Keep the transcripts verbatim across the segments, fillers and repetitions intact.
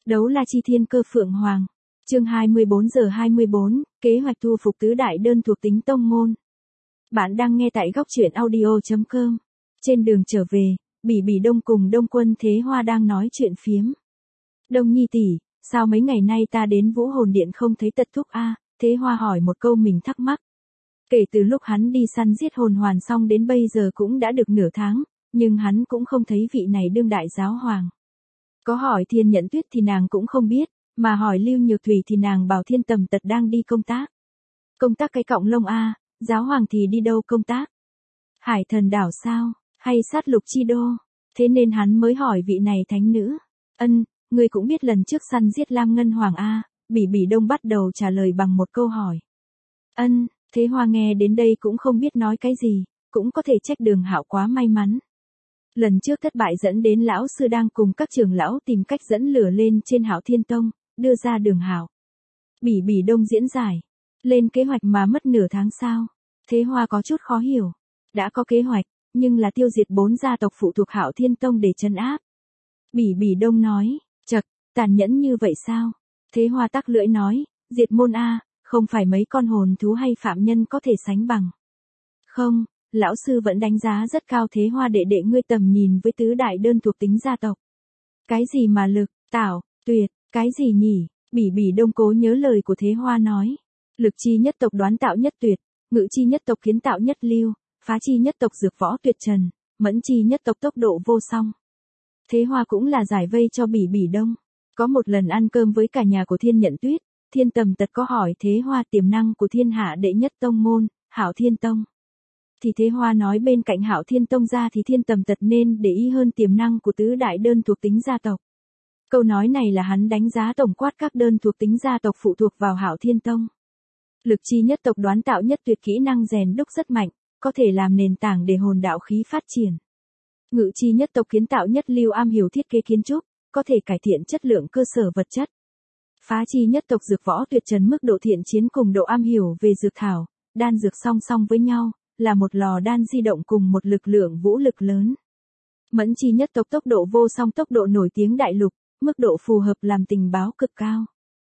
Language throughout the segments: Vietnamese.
Đấu la chi thiên cơ Phượng Hoàng. Chương hai mươi bốn giờ hai mươi bốn, kế hoạch thu phục tứ đại đơn thuộc tính tông môn. Bạn đang nghe tại góc truyện audio chấm com. Trên đường trở về, Bỉ Bỉ Đông cùng Đông Quân Thế Hoa đang nói chuyện phiếm. Đông Nhi tỷ, sao mấy ngày nay ta đến Vũ Hồn Điện không thấy Tật Thúc a? Thế Hoa hỏi một câu mình thắc mắc. Kể từ lúc hắn đi săn giết hồn hoàn xong đến bây giờ cũng đã được nửa tháng, nhưng hắn cũng không thấy vị này đương đại giáo hoàng. Có hỏi Thiên Nhẫn Tuyết thì nàng cũng không biết, mà hỏi Lưu Nhược Thủy thì nàng bảo Thiên Tầm Tật đang đi công tác. Công tác cái cọng lông a, giáo hoàng thì đi đâu công tác? Hải Thần đảo sao, hay sát lục chi đô? Thế nên hắn mới hỏi vị này thánh nữ. Ân, ngươi cũng biết lần trước săn giết Lam Ngân Hoàng a, Bỉ Bỉ Đông bắt đầu trả lời bằng một câu hỏi. Ân, Thế Hoa nghe đến đây cũng không biết nói cái gì, cũng có thể trách Đường Hạo quá may mắn. Lần trước thất bại dẫn đến lão sư đang cùng các trưởng lão tìm cách dẫn lửa lên trên Hạo Thiên Tông, đưa ra Đường Hạo. Bỉ Bỉ Đông diễn giải, lên kế hoạch mà mất nửa tháng sao? Thế Hoa có chút khó hiểu. Đã có kế hoạch, nhưng là tiêu diệt bốn gia tộc phụ thuộc Hạo Thiên Tông để trấn áp. Bỉ Bỉ Đông nói, chậc, tàn nhẫn như vậy sao? Thế Hoa tắc lưỡi nói, diệt môn a, không phải mấy con hồn thú hay phạm nhân có thể sánh bằng. Không, lão sư vẫn đánh giá rất cao Thế Hoa đệ đệ ngươi tầm nhìn với tứ đại đơn thuộc tính gia tộc. Cái gì mà lực, tảo, tuyệt, cái gì nhỉ? Bỉ Bỉ Đông cố nhớ lời của Thế Hoa nói. Lực chi nhất tộc đoán tạo nhất tuyệt, ngự chi nhất tộc kiến tạo nhất lưu, phá chi nhất tộc dược võ tuyệt trần, mẫn chi nhất tộc tốc độ vô song. Thế Hoa cũng là giải vây cho Bỉ Bỉ Đông. Có một lần ăn cơm với cả nhà của Thiên Nhẫn Tuyết, Thiên Tầm Tật có hỏi Thế Hoa tiềm năng của thiên hạ đệ nhất tông môn, Hạo Thiên Tông. Thì Thế Hoa nói bên cạnh Hạo Thiên Tông ra thì Thiên Tầm Tật nên để ý hơn tiềm năng của tứ đại đơn thuộc tính gia tộc. Câu nói này là hắn đánh giá tổng quát các đơn thuộc tính gia tộc phụ thuộc vào Hạo Thiên Tông. Lực chi nhất tộc đoán tạo nhất tuyệt kỹ năng rèn đúc rất mạnh, có thể làm nền tảng để hồn đạo khí phát triển. Ngự chi nhất tộc kiến tạo nhất lưu am hiểu thiết kế kiến trúc, có thể cải thiện chất lượng cơ sở vật chất. Phá chi nhất tộc dược võ tuyệt trần mức độ thiện chiến cùng độ am hiểu về dược thảo, đan dược song song với nhau, là một lò đan di động cùng một lực lượng vũ lực lớn. Mẫn chi nhất tộc tốc độ vô song tốc độ nổi tiếng đại lục, mức độ phù hợp làm tình báo cực cao.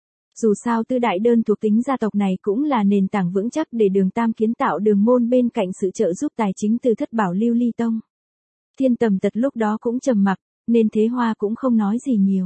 Dù sao tư đại đơn thuộc tính gia tộc này cũng là nền tảng vững chắc để Đường Tam kiến tạo đường môn bên cạnh sự trợ giúp tài chính từ thất bảo Lưu Ly Tông. Thiên Tầm Tật lúc đó cũng trầm mặc, nên Thế Hoa cũng không nói gì nhiều.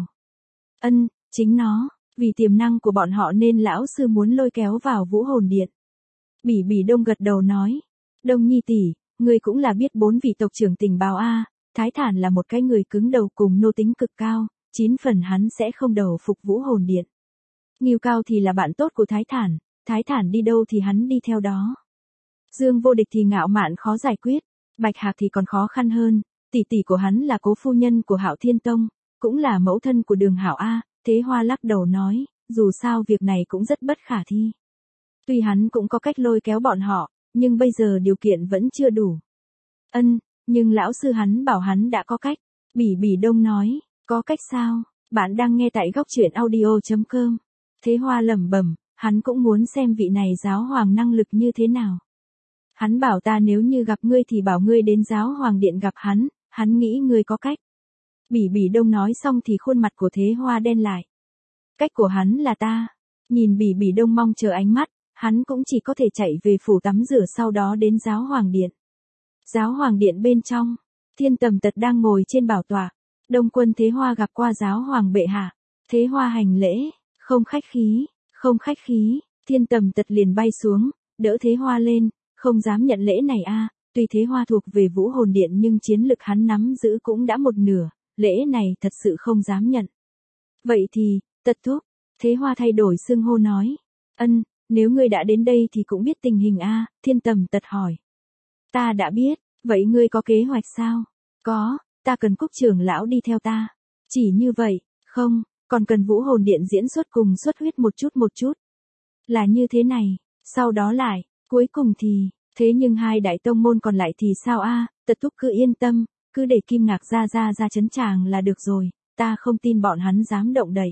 Ân, chính nó, vì tiềm năng của bọn họ nên lão sư muốn lôi kéo vào Vũ Hồn Điện. Bỉ Bỉ Đông gật đầu nói, Đông Nhi tỷ, ngươi cũng là biết bốn vị tộc trưởng tình báo a, Thái Thản là một cái người cứng đầu cùng nô tính cực cao, chín phần hắn sẽ không đầu phục Vũ Hồn Điện. Ngưu Cao thì là bạn tốt của Thái Thản, Thái Thản đi đâu thì hắn đi theo đó. Dương Vô Địch thì ngạo mạn khó giải quyết, Bạch Hạc thì còn khó khăn hơn, tỷ tỷ của hắn là cố phu nhân của Hạo Thiên Tông, cũng là mẫu thân của Đường Hạo a. Thế Hoa lắc đầu nói, dù sao việc này cũng rất bất khả thi. Tuy hắn cũng có cách lôi kéo bọn họ, nhưng bây giờ điều kiện vẫn chưa đủ. Ân, nhưng lão sư hắn bảo hắn đã có cách. Bỉ Bỉ Đông nói, có cách sao? Bạn đang nghe tại góc truyện audio chấm com. Thế Hoa lẩm bẩm, hắn cũng muốn xem vị này giáo hoàng năng lực như thế nào. Hắn bảo ta nếu như gặp ngươi thì bảo ngươi đến giáo hoàng điện gặp hắn, hắn nghĩ ngươi có cách. Bỉ Bỉ Đông nói xong thì khuôn mặt của Thế Hoa đen lại. Cách của hắn là ta. Nhìn Bỉ Bỉ Đông mong chờ ánh mắt, hắn cũng chỉ có thể chạy về phủ tắm rửa sau đó đến giáo hoàng điện. Giáo hoàng điện bên trong, Thiên Tầm Tật đang ngồi trên bảo tọa. Đông Quân Thế Hoa gặp qua giáo hoàng bệ hạ. Thế Hoa hành lễ, không khách khí, không khách khí. Thiên Tầm Tật liền bay xuống, đỡ Thế Hoa lên, không dám nhận lễ này a. Tuy Thế Hoa thuộc về Vũ Hồn Điện nhưng chiến lực hắn nắm giữ cũng đã một nửa. Lễ này thật sự không dám nhận. Vậy thì, Tật Thúc, Thế Hoa thay đổi xưng hô nói. Ân, nếu ngươi đã đến đây thì cũng biết tình hình a. Thiên Tầm Tật hỏi. Ta đã biết, vậy ngươi có kế hoạch sao? Có, ta cần Cúc trưởng lão đi theo ta. Chỉ như vậy, không, còn cần Vũ Hồn Điện diễn xuất cùng xuất huyết một chút một chút. Là như thế này, sau đó lại, cuối cùng thì, thế nhưng hai đại tông môn còn lại thì sao a? Tật Thúc cứ yên tâm. Cứ để Kim Ngạc ra ra ra chấn tràng là được rồi, ta không tin bọn hắn dám động đậy.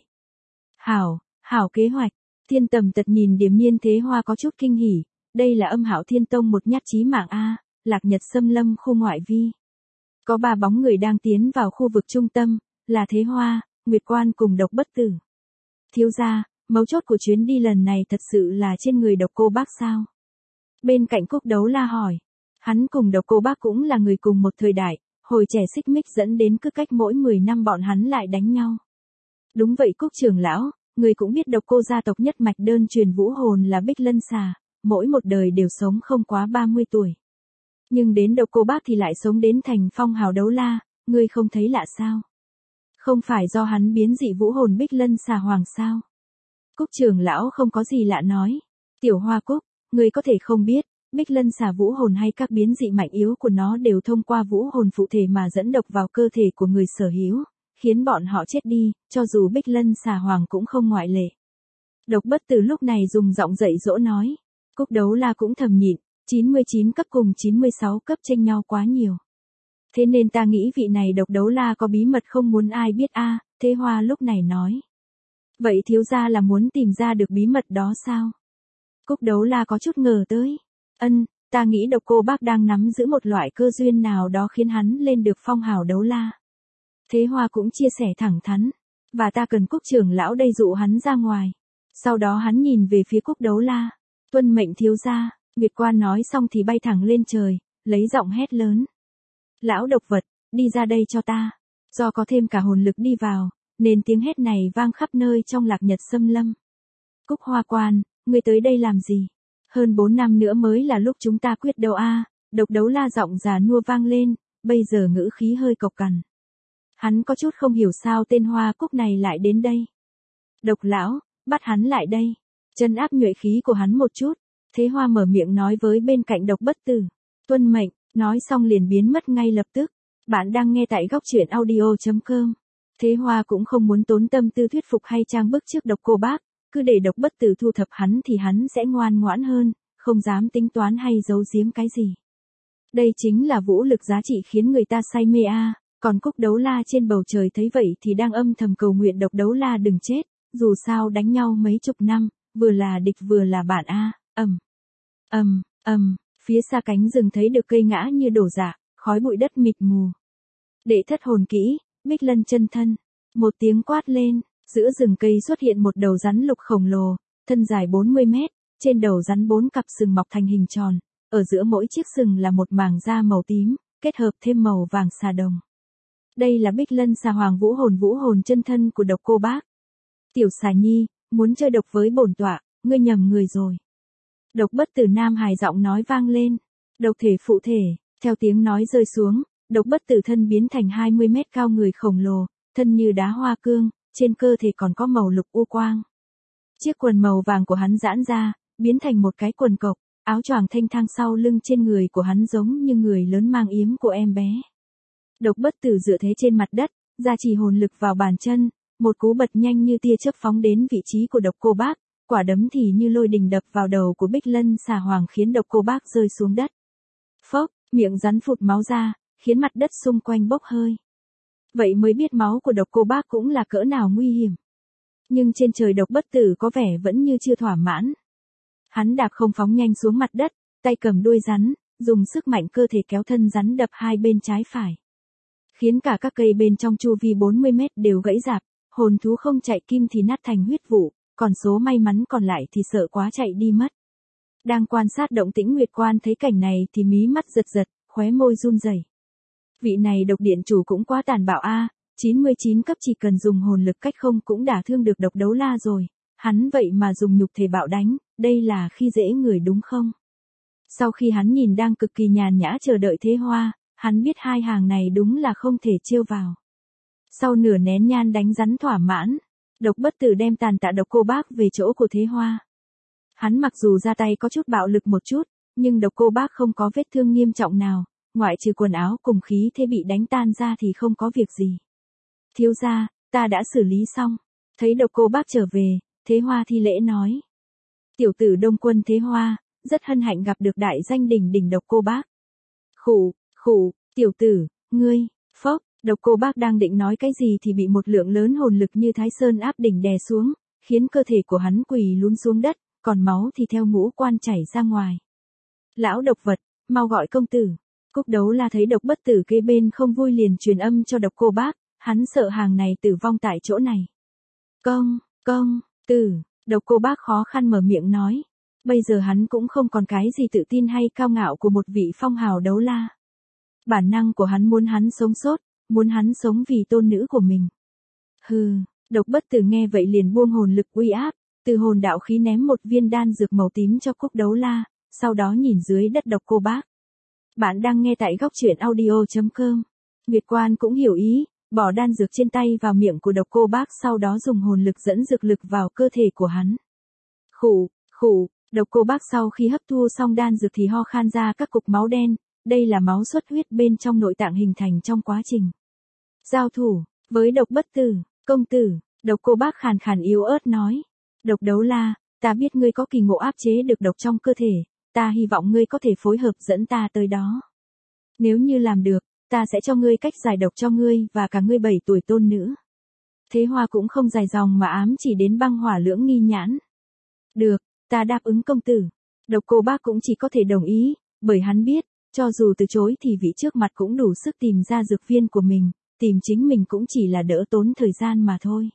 Hảo, hảo kế hoạch. Thiên Tầm Tật nhìn Điềm Nhiên Thế Hoa có chút kinh hỉ, đây là âm Hạo Thiên Tông một nhát chí mạng a, Lạc Nhật xâm lâm khu ngoại vi. Có ba bóng người đang tiến vào khu vực trung tâm, là Thế Hoa, Nguyệt Quan cùng Độc Bất Tử. Thiếu gia, mấu chốt của chuyến đi lần này thật sự là trên người Độc Cô Bác sao? Bên cạnh Cúc Đấu La hỏi. Hắn cùng Độc Cô Bác cũng là người cùng một thời đại, hồi trẻ xích mích dẫn đến cứ cách mỗi mười năm bọn hắn lại đánh nhau. Đúng vậy Cúc trưởng lão, người cũng biết Độc Cô gia tộc nhất mạch đơn truyền vũ hồn là Bích Lân Xà, mỗi một đời đều sống không quá ba mươi tuổi. Nhưng đến Độc Cô Bác thì lại sống đến thành phong hào đấu la, ngươi không thấy lạ sao? Không phải do hắn biến dị vũ hồn Bích Lân Xà Hoàng sao? Cúc trưởng lão không có gì lạ nói. Tiểu Hoa Cúc, ngươi có thể không biết, Bích Lân Xà vũ hồn hay các biến dị mạnh yếu của nó đều thông qua vũ hồn phụ thể mà dẫn độc vào cơ thể của người sở hữu, khiến bọn họ chết đi, cho dù Bích Lân Xà Hoàng cũng không ngoại lệ. Độc Bất Tử lúc này dùng giọng dạy dỗ nói. Cúc Đấu La cũng thầm nhịn, chín mươi chín cấp cùng chín mươi sáu cấp chênh nhau quá nhiều. Thế nên ta nghĩ vị này Độc Đấu La có bí mật không muốn ai biết a. Thế Hoa lúc này nói. Vậy thiếu gia là muốn tìm ra được bí mật đó sao? Cúc Đấu La có chút ngờ tới. Ân, ta nghĩ Độc Cô Bác đang nắm giữ một loại cơ duyên nào đó khiến hắn lên được phong hào đấu la. Thế Hoa cũng chia sẻ thẳng thắn. Và ta cần Cúc trưởng lão đây dụ hắn ra ngoài. Sau đó hắn nhìn về phía Cúc Đấu La. Tuân mệnh thiếu gia. Nguyệt Quan nói xong thì bay thẳng lên trời, lấy giọng hét lớn. Lão độc vật, đi ra đây cho ta. Do có thêm cả hồn lực đi vào, nên tiếng hét này vang khắp nơi trong Lạc Nhật Xâm Lâm. Cúc Hoa Quan, ngươi tới đây làm gì? Hơn bốn năm nữa mới là lúc chúng ta quyết đấu a. Độc Đấu La giọng già nua vang lên, bây giờ ngữ khí hơi cộc cằn. Hắn có chút không hiểu sao tên Hoa Cúc này lại đến đây. Độc lão, bắt hắn lại đây. Chân áp nhuệ khí của hắn một chút. Thế Hoa mở miệng nói với bên cạnh Độc Bất Tử. Tuân mệnh, nói xong liền biến mất ngay lập tức. Bạn đang nghe tại góc truyện audio chấm com. Thế Hoa cũng không muốn tốn tâm tư thuyết phục hay trang bức trước Độc Cô Bác. Cứ để Độc Bất Tử thu thập hắn thì hắn sẽ ngoan ngoãn hơn, không dám tính toán hay giấu giếm cái gì. Đây chính là vũ lực giá trị khiến người ta say mê a. Còn Cúc Đấu La trên bầu trời thấy vậy thì đang âm thầm cầu nguyện Độc Đấu La đừng chết. Dù sao đánh nhau mấy chục năm, vừa là địch vừa là bạn a. Ầm, ầm, ầm, phía xa cánh rừng thấy được cây ngã như đổ rạ, khói bụi đất mịt mù. Đệ thất hồn kỹ, Bích Lân chân thân. Một tiếng quát lên, giữa rừng cây xuất hiện một đầu rắn lục khổng lồ, thân dài bốn mươi mét, trên đầu rắn bốn cặp sừng mọc thành hình tròn, ở giữa mỗi chiếc sừng là một màng da màu tím, kết hợp thêm màu vàng xà đồng. Đây là Bích Lân Xà Hoàng vũ hồn vũ hồn chân thân của Độc Cô Bác. Tiểu Xà Nhi, muốn chơi độc với bổn tọa, ngươi nhầm người rồi. Độc Bất Tử Nam hài giọng nói vang lên. Độc thể phụ thể, theo tiếng nói rơi xuống, Độc Bất Tử thân biến thành hai mươi mét cao người khổng lồ, thân như đá hoa cương, trên cơ thể còn có màu lục u quang. Chiếc quần màu vàng của hắn giãn ra, biến thành một cái quần cộc, áo choàng thanh thang sau lưng trên người của hắn giống như người lớn mang yếm của em bé. Độc Bất Tử dựa thế trên mặt đất, gia trì hồn lực vào bàn chân, một cú bật nhanh như tia chớp phóng đến vị trí của Độc Cô Bác, quả đấm thì như lôi đình đập vào đầu của Bích Lân Xà Hoàng khiến Độc Cô Bác rơi xuống đất. Phốc, miệng rắn phụt máu ra, khiến mặt đất xung quanh bốc hơi. Vậy mới biết máu của Độc Cô Bác cũng là cỡ nào nguy hiểm. Nhưng trên trời Độc Bất Tử có vẻ vẫn như chưa thỏa mãn. Hắn đạp không phóng nhanh xuống mặt đất, tay cầm đuôi rắn, dùng sức mạnh cơ thể kéo thân rắn đập hai bên trái phải. Khiến cả các cây bên trong chu vi bốn mươi mét đều gãy rạp, hồn thú không chạy kim thì nát thành huyết vụ, còn số may mắn còn lại thì sợ quá chạy đi mất. Đang quan sát động tĩnh Nguyệt Quan thấy cảnh này thì mí mắt giật giật, khóe môi run rẩy. Vị này độc điện chủ cũng quá tàn bạo a, chín mươi chín cấp chỉ cần dùng hồn lực cách không cũng đả thương được Độc Đấu La rồi, hắn vậy mà dùng nhục thể bạo đánh, đây là khi dễ người đúng không? Sau khi hắn nhìn đang cực kỳ nhàn nhã chờ đợi Thế Hoa, hắn biết hai hàng này đúng là không thể trêu vào. Sau nửa nén nhang đánh rắn thỏa mãn, Độc Bất Tử đem tàn tạ Độc Cô Bác về chỗ của Thế Hoa. Hắn mặc dù ra tay có chút bạo lực một chút, nhưng Độc Cô Bác không có vết thương nghiêm trọng nào, ngoại trừ quần áo cùng khí thế bị đánh tan ra thì không có việc gì. Thiếu gia, ta đã xử lý xong. Thấy Độc Cô Bác trở về, Thế Hoa thi lễ nói. Tiểu tử Đông Quân Thế Hoa, rất hân hạnh gặp được đại danh đỉnh đỉnh Độc Cô Bác. Khủ, khủ, tiểu tử, ngươi, phốc, Độc Cô Bác đang định nói cái gì thì bị một lượng lớn hồn lực như Thái Sơn áp đỉnh đè xuống, khiến cơ thể của hắn quỳ lún xuống đất, còn máu thì theo ngũ quan chảy ra ngoài. Lão độc vật, mau gọi công tử. Cúc Đấu La thấy Độc Bất Tử kế bên không vui liền truyền âm cho Độc Cô Bác, Hắn sợ hàng này tử vong tại chỗ này. Công, công, tử, Độc Cô Bác khó khăn mở miệng nói. Bây giờ hắn cũng không còn cái gì tự tin hay cao ngạo của một vị phong hào đấu la. Bản năng của hắn muốn hắn sống sót, muốn hắn sống vì tôn nữ của mình. Hừ, Độc Bất Tử nghe vậy liền buông hồn lực uy áp, từ hồn đạo khí ném một viên đan dược màu tím cho Cúc Đấu La, sau đó nhìn dưới đất Độc Cô Bác. Bạn đang nghe tại góc truyện audio chấm com. Nguyệt Quan cũng hiểu ý, bỏ đan dược trên tay vào miệng của Độc Cô Bác, sau đó dùng hồn lực dẫn dược lực vào cơ thể của hắn. Khụ, khụ, Độc Cô Bác sau khi hấp thu xong đan dược thì ho khan ra các cục máu đen, đây là máu xuất huyết bên trong nội tạng hình thành trong quá trình giao thủ với Độc Bất Tử. Công tử, Độc Cô Bác khàn khàn yếu ớt nói. Độc Đấu La, ta biết ngươi có kỳ ngộ áp chế được độc trong cơ thể, ta hy vọng ngươi có thể phối hợp dẫn ta tới đó. Nếu như làm được, ta sẽ cho ngươi cách giải độc cho ngươi và cả ngươi bảy tuổi tôn nữ. Thế Hoa cũng không dài dòng mà ám chỉ đến Băng Hỏa Lưỡng Nghi Nhãn. Được, ta đáp ứng công tử. Độc Cô Bác cũng chỉ có thể đồng ý, bởi hắn biết, cho dù từ chối thì vị trước mặt cũng đủ sức tìm ra dược viên của mình, tìm chính mình cũng chỉ là đỡ tốn thời gian mà thôi.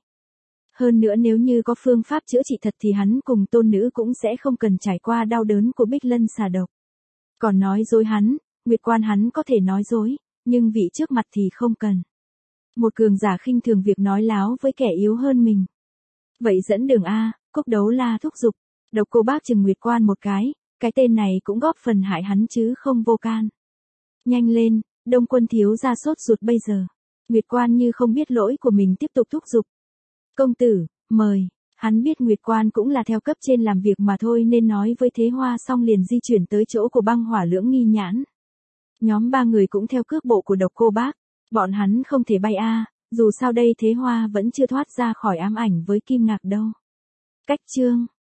Hơn nữa nếu như có phương pháp chữa trị thật thì hắn cùng tôn nữ cũng sẽ không cần trải qua đau đớn của Bích Lân xà độc. Còn nói dối hắn, Nguyệt Quan hắn có thể nói dối, nhưng vị trước mặt thì không cần. Một cường giả khinh thường việc nói láo với kẻ yếu hơn mình. Vậy dẫn đường A, Cúc Đấu La thúc giục. Độc Cô Bác chừng Nguyệt Quan một cái, cái tên này cũng góp phần hại hắn chứ không vô can. Nhanh lên, Đông Quân thiếu gia sốt ruột bây giờ. Nguyệt Quan như không biết lỗi của mình tiếp tục thúc giục. Công tử, mời. Hắn biết Nguyệt Quan cũng là theo cấp trên làm việc mà thôi nên nói với Thế Hoa xong liền di chuyển tới chỗ của Băng Hỏa Lưỡng Nghi Nhãn. Nhóm ba người cũng theo cước bộ của Độc Cô Bác. Bọn hắn không thể bay a, dù sao đây Thế Hoa vẫn chưa thoát ra khỏi ám ảnh với Kim Ngạc đâu. Cách chương